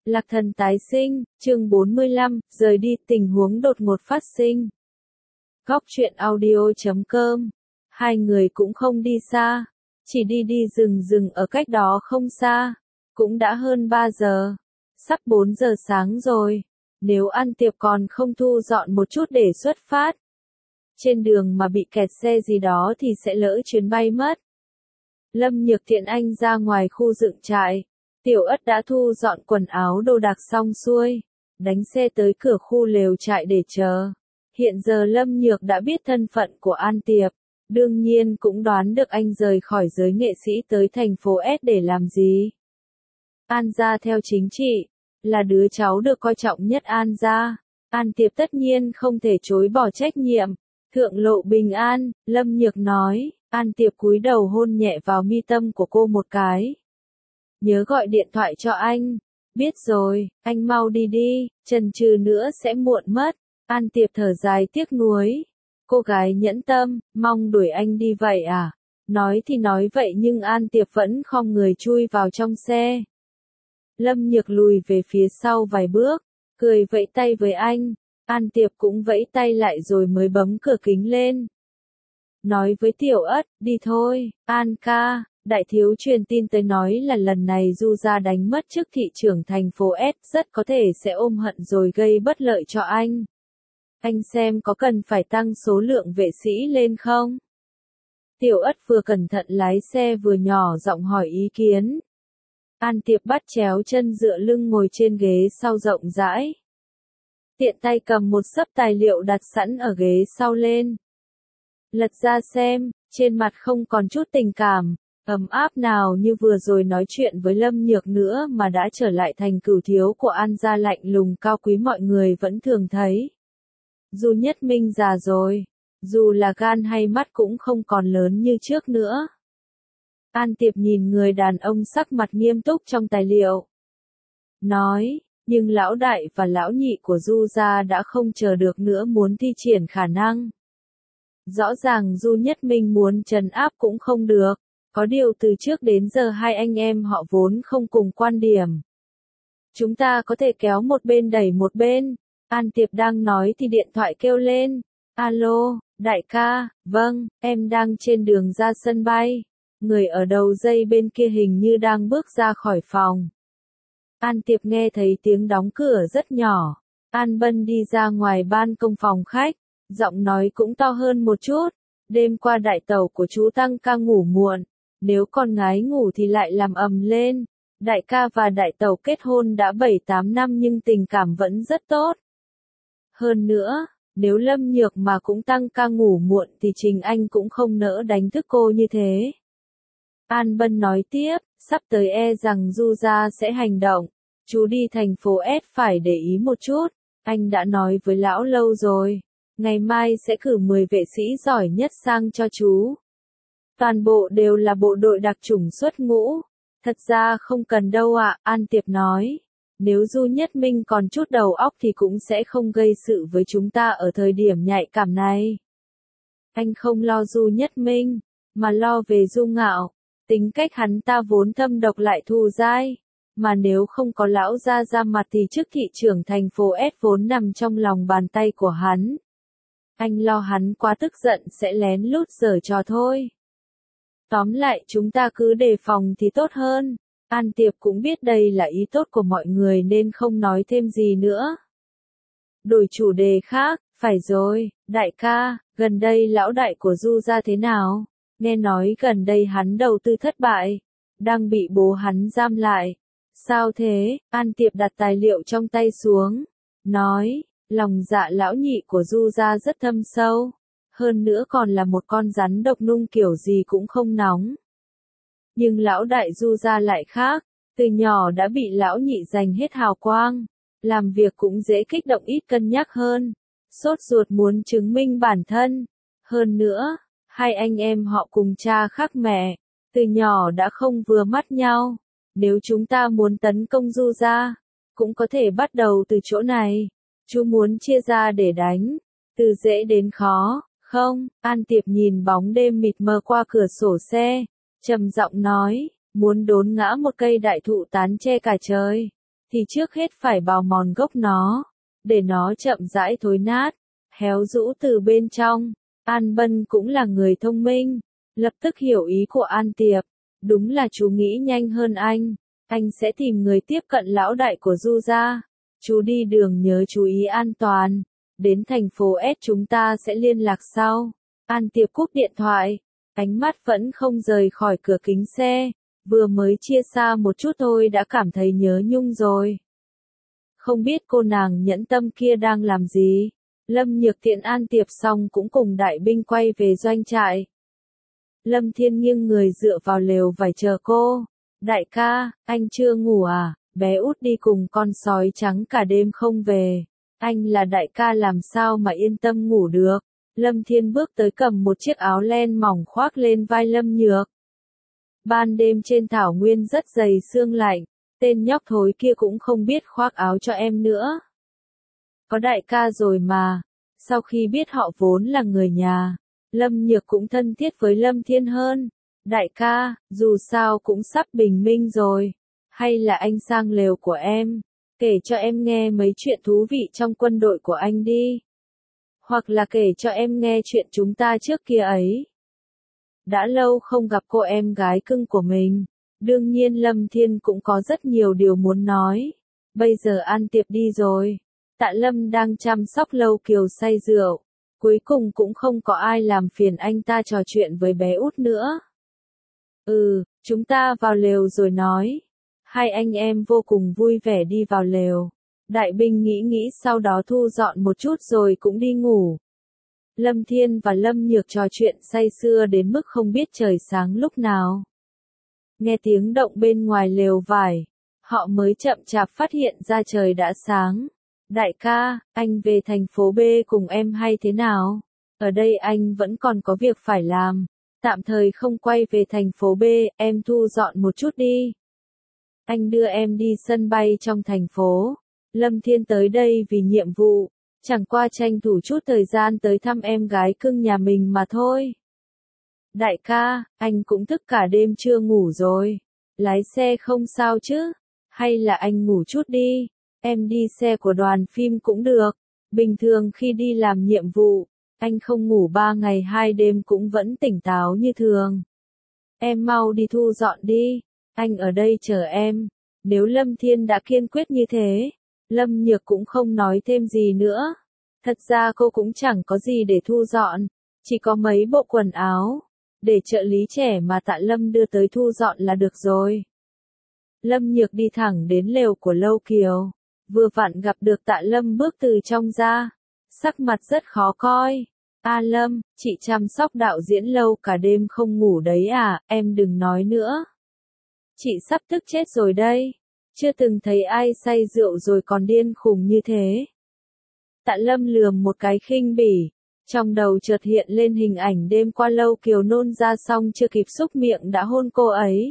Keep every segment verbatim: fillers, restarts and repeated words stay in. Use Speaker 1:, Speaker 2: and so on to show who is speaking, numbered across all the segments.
Speaker 1: Lạc thần tái sinh, chương bốn mươi lăm, rời đi, tình huống đột ngột phát sinh. Góc truyện audio chấm com. Hai người cũng không đi xa, chỉ đi đi rừng rừng ở cách đó không xa. Cũng đã hơn ba giờ, sắp bốn giờ sáng rồi. Nếu An Tiệp còn không thu dọn một chút để xuất phát, trên đường mà bị kẹt xe gì đó thì sẽ lỡ chuyến bay mất. Lâm Nhược Thiện Anh ra ngoài khu dựng trại. Tiểu Ất đã thu dọn quần áo đồ đạc xong xuôi, đánh xe tới cửa khu lều trại để chờ. Hiện giờ Lâm Nhược đã biết thân phận của An Tiệp, đương nhiên cũng đoán được anh rời khỏi giới nghệ sĩ tới thành phố S để làm gì. An gia theo chính trị, là đứa cháu được coi trọng nhất An gia. An Tiệp tất nhiên không thể chối bỏ trách nhiệm. Thượng lộ bình an, Lâm Nhược nói. An Tiệp cúi đầu hôn nhẹ vào mi tâm của cô một cái. Nhớ gọi điện thoại cho anh. Biết rồi, anh mau đi đi, chần chừ nữa sẽ muộn mất. An Tiệp thở dài tiếc nuối. Cô gái nhẫn tâm, mong đuổi anh đi vậy à? Nói thì nói vậy nhưng An Tiệp vẫn khom người chui vào trong xe. Lâm Nhược lùi về phía sau vài bước, cười vẫy tay với anh. An Tiệp cũng vẫy tay lại rồi mới bấm cửa kính lên. Nói với Tiểu Ất, đi thôi, An ca. Đại thiếu truyền tin tới nói là lần này Du gia đánh mất chức thị trưởng thành phố S, rất có thể sẽ ôm hận rồi gây bất lợi cho anh. Anh xem có cần phải tăng số lượng vệ sĩ lên không? Tiểu Ất vừa cẩn thận lái xe vừa nhỏ giọng hỏi ý kiến. An Tiệp bắt chéo chân dựa lưng ngồi trên ghế sau rộng rãi. Tiện tay cầm một xấp tài liệu đặt sẵn ở ghế sau lên. Lật ra xem, trên mặt không còn chút tình cảm, ấm áp nào như vừa rồi nói chuyện với Lâm Nhược nữa mà đã trở lại thành cửu thiếu của An gia lạnh lùng cao quý mọi người vẫn thường thấy. Du Nhất Minh già rồi, dù là gan hay mắt cũng không còn lớn như trước nữa. An Tiệp nhìn người đàn ông sắc mặt nghiêm túc trong tài liệu. Nói, nhưng lão đại và lão nhị của Du gia đã không chờ được nữa muốn thi triển khả năng. Rõ ràng Du Nhất Minh muốn trấn áp cũng không được. Có điều từ trước đến giờ hai anh em họ vốn không cùng quan điểm. Chúng ta có thể kéo một bên đẩy một bên. An Tiệp đang nói thì điện thoại kêu lên. Alo, đại ca, vâng, em đang trên đường ra sân bay. Người ở đầu dây bên kia hình như đang bước ra khỏi phòng. An Tiệp nghe thấy tiếng đóng cửa rất nhỏ. An Bân đi ra ngoài ban công phòng khách, giọng nói cũng to hơn một chút. Đêm qua đại tẩu của chú Tăng ca ngủ muộn. Nếu con ngái ngủ thì lại làm ầm lên. Đại ca và đại tẩu kết hôn đã bảy tám năm nhưng tình cảm vẫn rất tốt. Hơn nữa, nếu Lâm Nhược mà cũng Tăng ca ngủ muộn thì Trình Anh cũng không nỡ đánh thức cô như thế. An Bân nói tiếp, sắp tới e rằng Du gia sẽ hành động. Chú đi thành phố S phải để ý một chút. Anh đã nói với lão lâu rồi. Ngày mai sẽ cử mười vệ sĩ giỏi nhất sang cho chú. Toàn bộ đều là bộ đội đặc chủng xuất ngũ. Thật ra không cần đâu ạ, An Tiệp nói. Nếu Du Nhất Minh còn chút đầu óc thì cũng sẽ không gây sự với chúng ta ở thời điểm nhạy cảm này. Anh không lo Du Nhất Minh, mà lo về Du Ngạo. Tính cách hắn ta vốn thâm độc lại thù dai. Mà nếu không có lão gia ra mặt thì chức thị trưởng thành phố S vốn nằm trong lòng bàn tay của hắn. Anh lo hắn quá tức giận sẽ lén lút giở trò thôi. Tóm lại chúng ta cứ đề phòng thì tốt hơn. An Tiệp cũng biết đây là ý tốt của mọi người nên không nói thêm gì nữa. Đổi chủ đề khác, phải rồi, đại ca, gần đây lão đại của Du gia thế nào? Nghe nói gần đây hắn đầu tư thất bại, đang bị bố hắn giam lại. Sao thế? An Tiệp đặt tài liệu trong tay xuống, nói, lòng dạ lão nhị của Du gia rất thâm sâu. Hơn nữa còn là một con rắn độc nung kiểu gì cũng không nóng. Nhưng lão đại Du gia lại khác, từ nhỏ đã bị lão nhị giành hết hào quang, làm việc cũng dễ kích động ít cân nhắc hơn, sốt ruột muốn chứng minh bản thân. Hơn nữa, hai anh em họ cùng cha khác mẹ, từ nhỏ đã không vừa mắt nhau. Nếu chúng ta muốn tấn công Du gia, cũng có thể bắt đầu từ chỗ này. Chú muốn chia ra để đánh, từ dễ đến khó. Không, An Tiệp nhìn bóng đêm mịt mờ qua cửa sổ xe, trầm giọng nói, muốn đốn ngã một cây đại thụ tán che cả trời. thì trước hết phải bào mòn gốc nó, để nó chậm rãi thối nát, héo rũ từ bên trong. An Bân cũng là người thông minh, lập tức hiểu ý của An Tiệp. Đúng là chú nghĩ nhanh hơn anh, anh sẽ tìm người tiếp cận lão đại của Du gia. Chú đi đường nhớ chú ý an toàn, đến thành phố S chúng ta sẽ liên lạc sau. An Tiệp cúp điện thoại, ánh mắt vẫn không rời khỏi cửa kính xe, vừa mới chia xa một chút thôi đã cảm thấy nhớ Nhung rồi. Không biết cô nàng nhẫn tâm kia đang làm gì. Lâm Nhược tiện An Tiệp xong cũng cùng đại binh quay về doanh trại. Lâm Thiên nghiêng người dựa vào lều vải chờ cô. Đại ca, anh chưa ngủ à? Bé út đi cùng con sói trắng cả đêm không về. Anh là đại ca làm sao mà yên tâm ngủ được. Lâm Thiên bước tới cầm một chiếc áo len mỏng khoác lên vai Lâm Nhược. Ban đêm trên thảo nguyên rất dày sương lạnh, tên nhóc thối kia cũng không biết khoác áo cho em nữa. Có đại ca rồi mà. Sau khi biết họ vốn là người nhà, Lâm Nhược cũng thân thiết với Lâm Thiên hơn. Đại ca, dù sao cũng sắp bình minh rồi. Hay là anh sang lều của em, kể cho em nghe mấy chuyện thú vị trong quân đội của anh đi. Hoặc là kể cho em nghe chuyện chúng ta trước kia ấy. Đã lâu không gặp cô em gái cưng của mình. Đương nhiên Lâm Thiên cũng có rất nhiều điều muốn nói. Bây giờ An Tiệp đi rồi. Tạ Lâm đang chăm sóc Lâu Kiều say rượu. Cuối cùng cũng không có ai làm phiền anh ta trò chuyện với bé út nữa. Ừ, chúng ta vào lều rồi nói. Hai anh em vô cùng vui vẻ đi vào lều. Đại binh nghĩ nghĩ sau đó thu dọn một chút rồi cũng đi ngủ. Lâm Thiên và Lâm Nhược trò chuyện say sưa đến mức không biết trời sáng lúc nào. Nghe tiếng động bên ngoài lều vải, họ mới chậm chạp phát hiện ra trời đã sáng. Đại ca, anh về thành phố B cùng em hay thế nào? Ở đây anh vẫn còn có việc phải làm. Tạm thời không quay về thành phố B, em thu dọn một chút đi. Anh đưa em đi sân bay trong thành phố. Lâm Thiên tới đây vì nhiệm vụ, chẳng qua tranh thủ chút thời gian tới thăm em gái cưng nhà mình mà thôi. Đại ca, anh cũng thức cả đêm chưa ngủ rồi. Lái xe không sao chứ? Hay là anh ngủ chút đi? Em đi xe của đoàn phim cũng được. Bình thường khi đi làm nhiệm vụ, anh không ngủ ba ngày hai đêm cũng vẫn tỉnh táo như thường. Em mau đi thu dọn đi. Anh ở đây chờ em. Nếu Lâm Thiên đã kiên quyết như thế, Lâm Nhược cũng không nói thêm gì nữa. Thật ra cô cũng chẳng có gì để thu dọn, chỉ có mấy bộ quần áo, để trợ lý trẻ mà Tạ Lâm đưa tới thu dọn là được rồi. Lâm Nhược đi thẳng đến lều của Lâu Kiều, vừa vặn gặp được Tạ Lâm bước từ trong ra, sắc mặt rất khó coi. A Lâm, chị chăm sóc đạo diễn Lâu cả đêm không ngủ đấy à, em đừng nói nữa. Chị sắp tức chết rồi đây, chưa từng thấy ai say rượu rồi còn điên khùng như thế. Tạ Lâm lườm một cái khinh bỉ, trong đầu chợt hiện lên hình ảnh đêm qua Lâu Kiều nôn ra xong chưa kịp xúc miệng đã hôn cô ấy.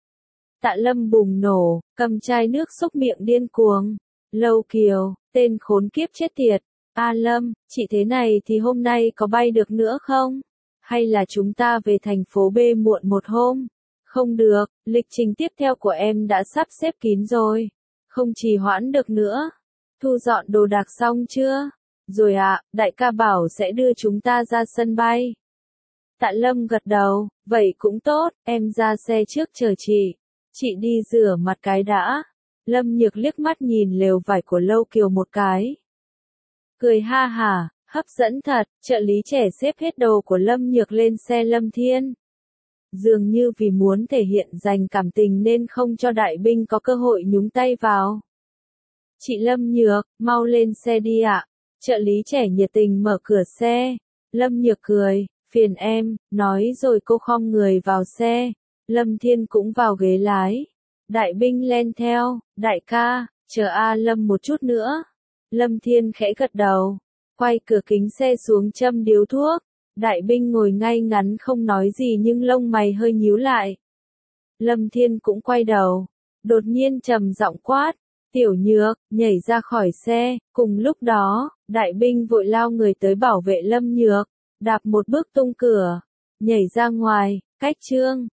Speaker 1: Tạ Lâm bùng nổ, cầm chai nước xúc miệng điên cuồng. Lâu Kiều, tên khốn kiếp chết tiệt. A Lâm, chị thế này thì hôm nay có bay được nữa không? Hay là chúng ta về thành phố B muộn một hôm? Không được, lịch trình tiếp theo của em đã sắp xếp kín rồi. Không trì hoãn được nữa. Thu dọn đồ đạc xong chưa? Rồi ạ, à, đại ca bảo sẽ đưa chúng ta ra sân bay. Tạ Lâm gật đầu, vậy cũng tốt, em ra xe trước chờ chị. Chị đi rửa mặt cái đã. Lâm Nhược liếc mắt nhìn lều vải của Lâu Kiều một cái. Cười ha hả, hấp dẫn thật, trợ lý trẻ xếp hết đồ của Lâm Nhược lên xe Lâm Thiên. Dường như vì muốn thể hiện dành cảm tình nên không cho đại binh có cơ hội nhúng tay vào. Chị Lâm Nhược, mau lên xe đi ạ. Trợ lý trẻ nhiệt tình mở cửa xe. Lâm Nhược cười, phiền em, nói rồi cô khom người vào xe. Lâm Thiên cũng vào ghế lái. Đại binh len theo, đại ca, chờ A Lâm một chút nữa. Lâm Thiên khẽ gật đầu, quay cửa kính xe xuống châm điếu thuốc. Đại binh ngồi ngay ngắn không nói gì nhưng lông mày hơi nhíu lại. Lâm Thiên cũng quay đầu, đột nhiên trầm giọng quát, Tiểu Nhược, nhảy ra khỏi xe. Cùng lúc đó, đại binh vội lao người tới bảo vệ Lâm Nhược, đạp một bước tung cửa, nhảy ra ngoài, cách Trương.